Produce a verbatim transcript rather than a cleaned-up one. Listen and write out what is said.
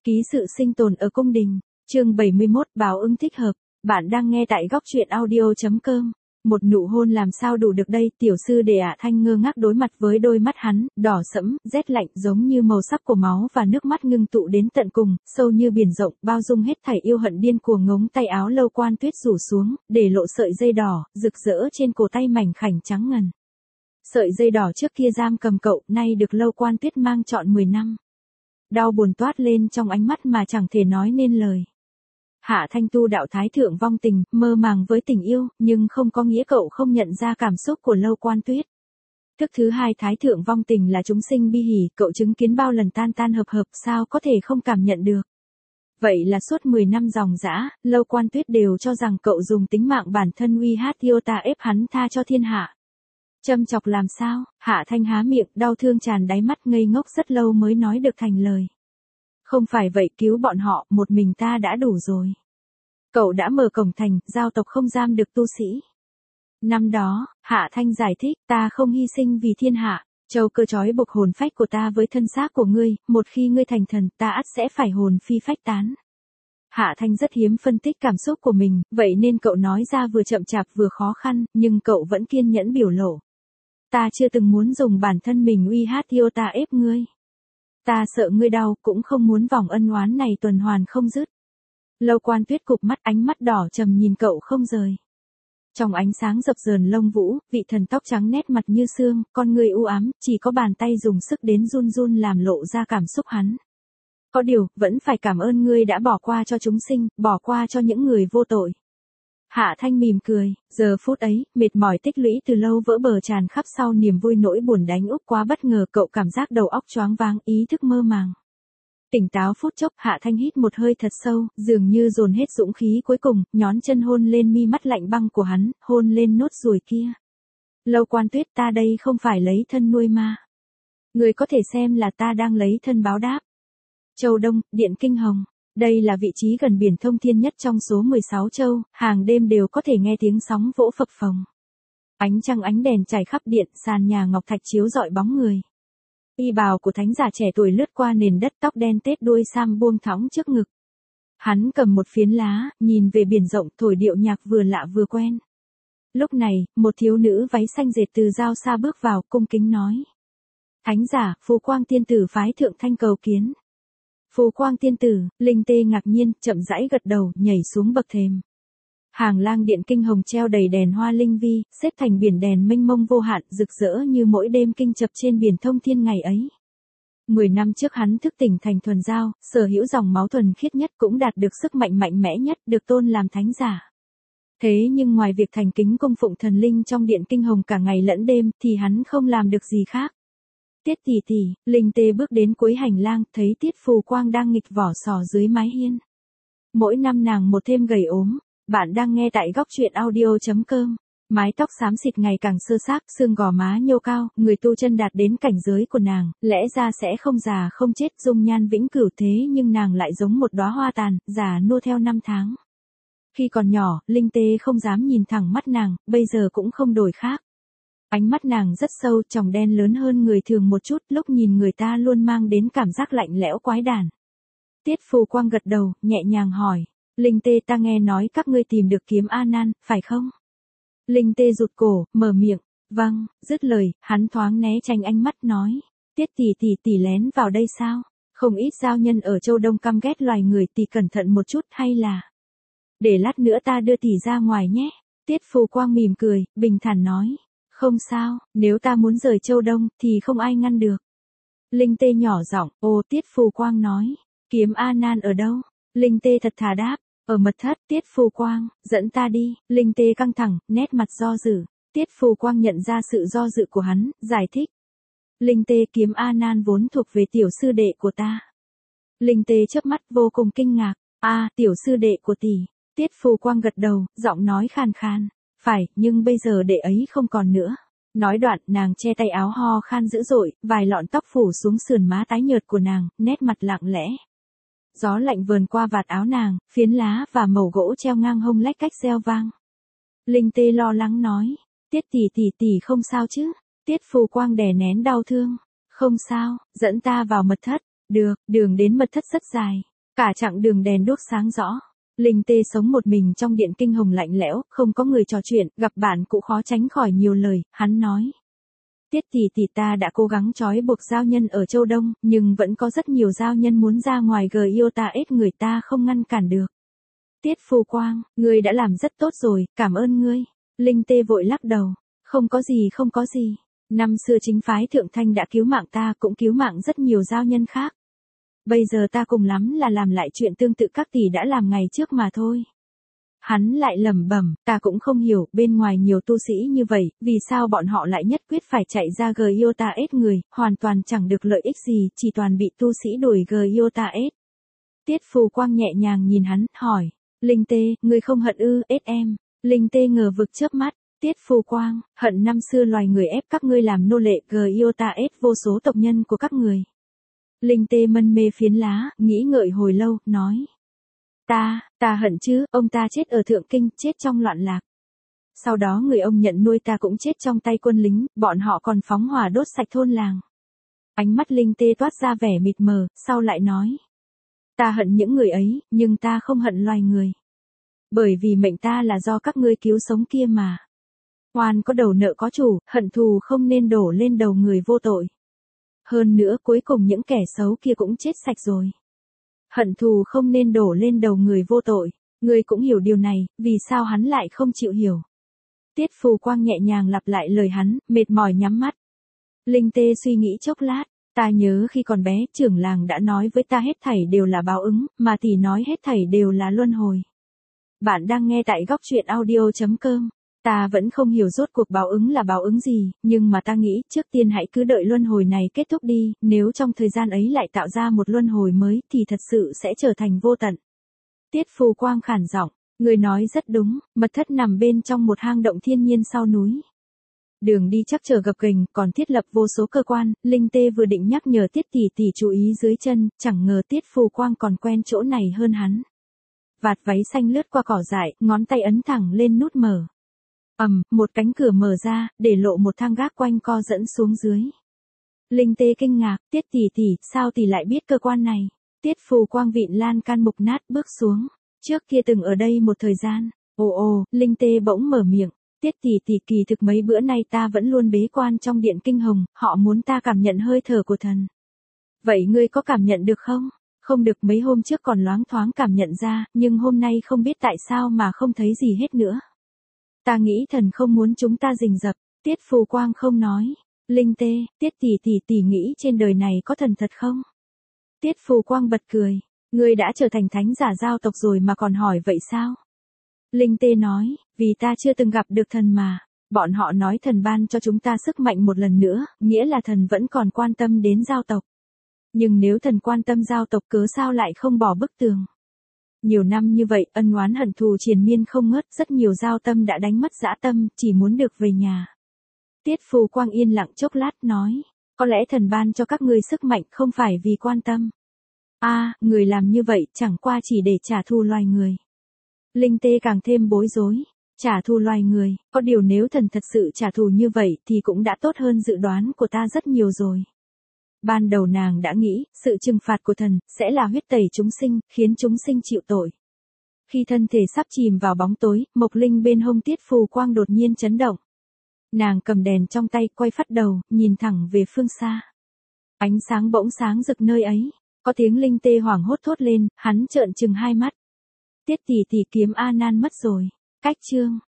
Ký sự sinh tồn ở cung đình, chương bảy mươi mốt, báo ứng thích hợp. Bạn đang nghe tại góc truyện audio chấm com. Một nụ hôn làm sao đủ được đây, tiểu sư đệ ạ. Thanh ngơ ngác đối mặt với đôi mắt hắn, đỏ sẫm, rét lạnh giống như màu sắc của máu và nước mắt ngưng tụ đến tận cùng, sâu như biển rộng, bao dung hết thảy yêu hận điên cuồng. Ngống tay áo Lâu Quan Tuyết rủ xuống, để lộ sợi dây đỏ, rực rỡ trên cổ tay mảnh khảnh trắng ngần. Sợi dây đỏ trước kia giam cầm cậu, nay được Lâu Quan Tuyết mang trọn mười năm. Đau buồn toát lên trong ánh mắt mà chẳng thể nói nên lời. Hạ Thanh tu đạo thái thượng vong tình, mơ màng với tình yêu, nhưng không có nghĩa cậu không nhận ra cảm xúc của Lâu Quan Tuyết. Thức thứ hai thái thượng vong tình là chúng sinh bi hỉ, cậu chứng kiến bao lần tan tan hợp hợp, sao có thể không cảm nhận được. Vậy là suốt mười năm dòng dã, Lâu Quan Tuyết đều cho rằng cậu dùng tính mạng bản thân uy hát yêu ta ép hắn tha cho thiên hạ. Châm chọc làm sao, Hạ Thanh há miệng, đau thương tràn đáy mắt, ngây ngốc rất lâu mới nói được thành lời. Không phải vậy, cứu bọn họ, một mình ta đã đủ rồi. Cậu đã mở cổng thành, giao tộc không giam được tu sĩ. Năm đó, Hạ Thanh giải thích, ta không hy sinh vì thiên hạ, châu cơ trói buộc hồn phách của ta với thân xác của ngươi, một khi ngươi thành thần, ta ắt sẽ phải hồn phi phách tán. Hạ Thanh rất hiếm phân tích cảm xúc của mình, vậy nên cậu nói ra vừa chậm chạp vừa khó khăn, nhưng cậu vẫn kiên nhẫn biểu lộ. Ta chưa từng muốn dùng bản thân mình uy hát yêu ta ép ngươi. Ta sợ ngươi đau, cũng không muốn vòng ân oán này tuần hoàn không dứt. Lâu Quan Tuyết cụp mắt, ánh mắt đỏ trầm nhìn cậu không rời. Trong ánh sáng dập dờn lông vũ, vị thần tóc trắng nét mặt như xương, con người u ám, chỉ có bàn tay dùng sức đến run run làm lộ ra cảm xúc hắn. Có điều, vẫn phải cảm ơn ngươi đã bỏ qua cho chúng sinh, bỏ qua cho những người vô tội. Hạ Thanh mỉm cười, giờ phút ấy, mệt mỏi tích lũy từ lâu vỡ bờ tràn khắp sau niềm vui nỗi buồn đánh úp quá bất ngờ, cậu cảm giác đầu óc choáng váng, ý thức mơ màng. Tỉnh táo phút chốc, Hạ Thanh hít một hơi thật sâu, dường như dồn hết dũng khí cuối cùng, nhón chân hôn lên mi mắt lạnh băng của hắn, hôn lên nốt ruồi kia. Lâu Quan Tuyết, ta đây không phải lấy thân nuôi ma. Người có thể xem là ta đang lấy thân báo đáp. Châu Đông, Điện Kinh Hồng. Đây là vị trí gần biển thông thiên nhất trong số mười sáu châu, hàng đêm đều có thể nghe tiếng sóng vỗ phập phồng. Ánh trăng ánh đèn trải khắp điện, sàn nhà ngọc thạch chiếu rọi bóng người. Y bào của thánh giả trẻ tuổi lướt qua nền đất, tóc đen tết đuôi sam buông thõng trước ngực. Hắn cầm một phiến lá, nhìn về biển rộng, thổi điệu nhạc vừa lạ vừa quen. Lúc này, một thiếu nữ váy xanh dệt từ giao xa bước vào, cung kính nói. Thánh giả, Phù Quang tiên tử phái thượng thanh cầu kiến. Phù Quang tiên tử, Linh Tê ngạc nhiên, chậm rãi gật đầu, nhảy xuống bậc thềm. Hàng lang Điện Kinh Hồng treo đầy đèn hoa linh vi, xếp thành biển đèn mênh mông vô hạn, rực rỡ như mỗi đêm kinh chập trên biển thông thiên ngày ấy. Mười năm trước hắn thức tỉnh thành thuần giao, sở hữu dòng máu thuần khiết nhất, cũng đạt được sức mạnh mạnh mẽ nhất, được tôn làm thánh giả. Thế nhưng ngoài việc thành kính cung phụng thần linh trong Điện Kinh Hồng cả ngày lẫn đêm, thì hắn không làm được gì khác. Tiết tỷ tỷ, Linh Tê bước đến cuối hành lang, thấy Tiết Phù Quang đang nghịch vỏ sò dưới mái hiên. Mỗi năm nàng một thêm gầy ốm. Bạn đang nghe tại góc truyện audio chấm com. Mái tóc xám xịt ngày càng sơ xác, xương gò má nhô cao, người tu chân đạt đến cảnh giới của nàng, lẽ ra sẽ không già không chết, dung nhan vĩnh cửu, thế nhưng nàng lại giống một đóa hoa tàn, già nua theo năm tháng. Khi còn nhỏ, Linh Tê không dám nhìn thẳng mắt nàng, bây giờ cũng không đổi khác. Ánh mắt nàng rất sâu, tròng đen lớn hơn người thường một chút, lúc nhìn người ta luôn mang đến cảm giác lạnh lẽo quái đản. Tiết Phù Quang gật đầu, nhẹ nhàng hỏi. Linh Tê, ta nghe nói các ngươi tìm được kiếm A Nan, phải không? Linh Tê rụt cổ, mở miệng. Vâng, dứt lời, hắn thoáng né tránh ánh mắt nói. Tiết tỷ tỷ tỷ lén vào đây sao? Không ít giao nhân ở Châu Đông căm ghét loài người, tỷ cẩn thận một chút, hay là để lát nữa ta đưa tỷ ra ngoài nhé. Tiết Phù Quang mỉm cười, bình thản nói. Không sao, nếu ta muốn rời Châu Đông, thì không ai ngăn được. Linh Tê nhỏ giọng, ô. Tiết Phù Quang nói. Kiếm A Nan ở đâu? Linh Tê thật thà đáp. Ở mật thất. Tiết Phù Quang, dẫn ta đi. Linh Tê căng thẳng, nét mặt do dự. Tiết Phù Quang nhận ra sự do dự của hắn, giải thích. Linh Tê, kiếm A Nan vốn thuộc về tiểu sư đệ của ta. Linh Tê chớp mắt vô cùng kinh ngạc. A, à, tiểu sư đệ của tỷ. Tiết Phù Quang gật đầu, giọng nói khàn khàn. Phải, nhưng bây giờ đệ ấy không còn nữa. Nói đoạn, nàng che tay áo ho khan dữ dội, vài lọn tóc phủ xuống sườn má tái nhợt của nàng, nét mặt lặng lẽ. Gió lạnh vờn qua vạt áo nàng, phiến lá và mẩu gỗ treo ngang hông lách cách reo vang. Linh Tê lo lắng nói. Tiết tỷ tỷ tỷ không sao chứ? Tiết Phù Quang đè nén đau thương. Không sao, dẫn ta vào mật thất. Được, đường đến mật thất rất dài. Cả chặng đường đèn đuốc sáng rõ. Linh Tê sống một mình trong điện kinh hồng lạnh lẽo, không có người trò chuyện, gặp bạn cũng khó tránh khỏi nhiều lời, hắn nói. Tiết tỷ tỷ ta đã cố gắng trói buộc giao nhân ở Châu Đông, nhưng vẫn có rất nhiều giao nhân muốn ra ngoài gờ yêu ta ết người ta không ngăn cản được. Tiết Phù Quang, ngươi đã làm rất tốt rồi, cảm ơn ngươi. Linh Tê vội lắc đầu. Không có gì không có gì. Năm xưa chính phái Thượng Thanh đã cứu mạng ta cũng cứu mạng rất nhiều giao nhân khác. Bây giờ ta cùng lắm là làm lại chuyện tương tự các tỷ đã làm ngày trước mà thôi. Hắn lại lẩm bẩm, ta cũng không hiểu, bên ngoài nhiều tu sĩ như vậy, vì sao bọn họ lại nhất quyết phải chạy ra gờ yêu ta ết người, hoàn toàn chẳng được lợi ích gì, chỉ toàn bị tu sĩ đuổi gờ yêu ta ết. Tiết Phù Quang nhẹ nhàng nhìn hắn, hỏi, Linh Tê, ngươi không hận ư, ết em. Linh Tê ngờ vực chớp mắt, Tiết Phù Quang, hận năm xưa loài người ép các ngươi làm nô lệ gờ yêu ta ết vô số tộc nhân của các người. Linh Tê mân mê phiến lá, nghĩ ngợi hồi lâu, nói. Ta, ta hận chứ, ông ta chết ở Thượng Kinh, chết trong loạn lạc. Sau đó người ông nhận nuôi ta cũng chết trong tay quân lính, bọn họ còn phóng hỏa đốt sạch thôn làng. Ánh mắt Linh Tê toát ra vẻ mịt mờ, sau lại nói. Ta hận những người ấy, nhưng ta không hận loài người. Bởi vì mệnh ta là do các ngươi cứu sống kia mà. Oan có đầu nợ có chủ, hận thù không nên đổ lên đầu người vô tội. Hơn nữa cuối cùng những kẻ xấu kia cũng chết sạch rồi. Hận thù không nên đổ lên đầu người vô tội. Ngươi cũng hiểu điều này, vì sao hắn lại không chịu hiểu. Tiết Phù Quang nhẹ nhàng lặp lại lời hắn, mệt mỏi nhắm mắt. Linh Tê suy nghĩ chốc lát. Ta nhớ khi còn bé, trưởng làng đã nói với ta hết thảy đều là báo ứng, mà tỷ nói hết thảy đều là luân hồi. Bạn đang nghe tại góc truyện audio chấm com. Ta vẫn không hiểu rốt cuộc báo ứng là báo ứng gì, nhưng mà ta nghĩ trước tiên hãy cứ đợi luân hồi này kết thúc đi, nếu trong thời gian ấy lại tạo ra một luân hồi mới thì thật sự sẽ trở thành vô tận. Tiết Phù Quang khản giọng, người nói rất đúng, mật thất nằm bên trong một hang động thiên nhiên sau núi. Đường đi chắc trở gập ghềnh, còn thiết lập vô số cơ quan, Linh Tê vừa định nhắc nhở Tiết tỷ tỷ chú ý dưới chân, chẳng ngờ Tiết Phù Quang còn quen chỗ này hơn hắn. Vạt váy xanh lướt qua cỏ dại, ngón tay ấn thẳng lên nút mở. Ầm, một cánh cửa mở ra, để lộ một thang gác quanh co dẫn xuống dưới. Linh Tê kinh ngạc, Tiết tỷ tỷ, sao tỷ lại biết cơ quan này? Tiết Phù Quang vịn lan can mục nát bước xuống. Trước kia từng ở đây một thời gian. Ồ ồ, Linh Tê bỗng mở miệng. Tiết tỷ tỷ, kỳ thực mấy bữa nay ta vẫn luôn bế quan trong điện kinh hồng, họ muốn ta cảm nhận hơi thở của thần. Vậy ngươi có cảm nhận được không? Không được, mấy hôm trước còn loáng thoáng cảm nhận ra, nhưng hôm nay không biết tại sao mà không thấy gì hết nữa. Ta nghĩ thần không muốn chúng ta rình rập. Tiết Phù Quang không nói. Linh Tê, Tiết tỷ tỷ tỷ nghĩ trên đời này có thần thật không? Tiết Phù Quang bật cười. Ngươi đã trở thành thánh giả giao tộc rồi mà còn hỏi vậy sao? Linh Tê nói, vì ta chưa từng gặp được thần mà. Bọn họ nói thần ban cho chúng ta sức mạnh một lần nữa, nghĩa là thần vẫn còn quan tâm đến giao tộc. Nhưng nếu thần quan tâm giao tộc cớ sao lại không bỏ bức tường? Nhiều năm như vậy, ân oán hận thù triền miên không ngớt, rất nhiều giao tâm đã đánh mất dã tâm, chỉ muốn được về nhà. Tiết Phù Quang yên lặng chốc lát nói, có lẽ thần ban cho các ngươi sức mạnh không phải vì quan tâm. A, à, người làm như vậy chẳng qua chỉ để trả thù loài người. Linh Tê càng thêm bối rối. Trả thù loài người, có điều nếu thần thật sự trả thù như vậy thì cũng đã tốt hơn dự đoán của ta rất nhiều rồi. Ban đầu nàng đã nghĩ, sự trừng phạt của thần, sẽ là huyết tẩy chúng sinh, khiến chúng sinh chịu tội. Khi thân thể sắp chìm vào bóng tối, Mộc Linh bên hông Tiết Phù Quang đột nhiên chấn động. Nàng cầm đèn trong tay, quay phắt đầu, nhìn thẳng về phương xa. Ánh sáng bỗng sáng rực nơi ấy, có tiếng Linh Tê hoảng hốt thốt lên, hắn trợn trừng hai mắt. Tiết tỷ tỷ, kiếm A Nan mất rồi. Cách chương